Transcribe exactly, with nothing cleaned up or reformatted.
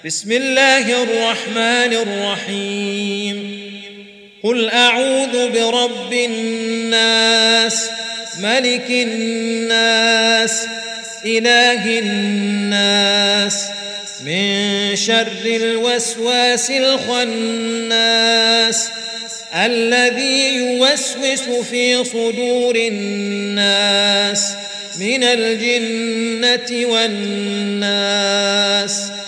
بسم الله الرحمن الرحيم قل أعوذ برب الناس ملك الناس إله الناس من شر الوسواس الخناس الذي يوسوس في صدور الناس من الجنة والناس.